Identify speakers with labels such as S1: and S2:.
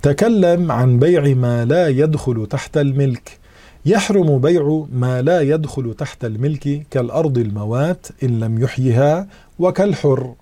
S1: تكلم عن بيع ما لا يدخل تحت الملك. يحرم بيع ما لا يدخل تحت الملك كالأرض الموات إن لم يحيها، وكالحر.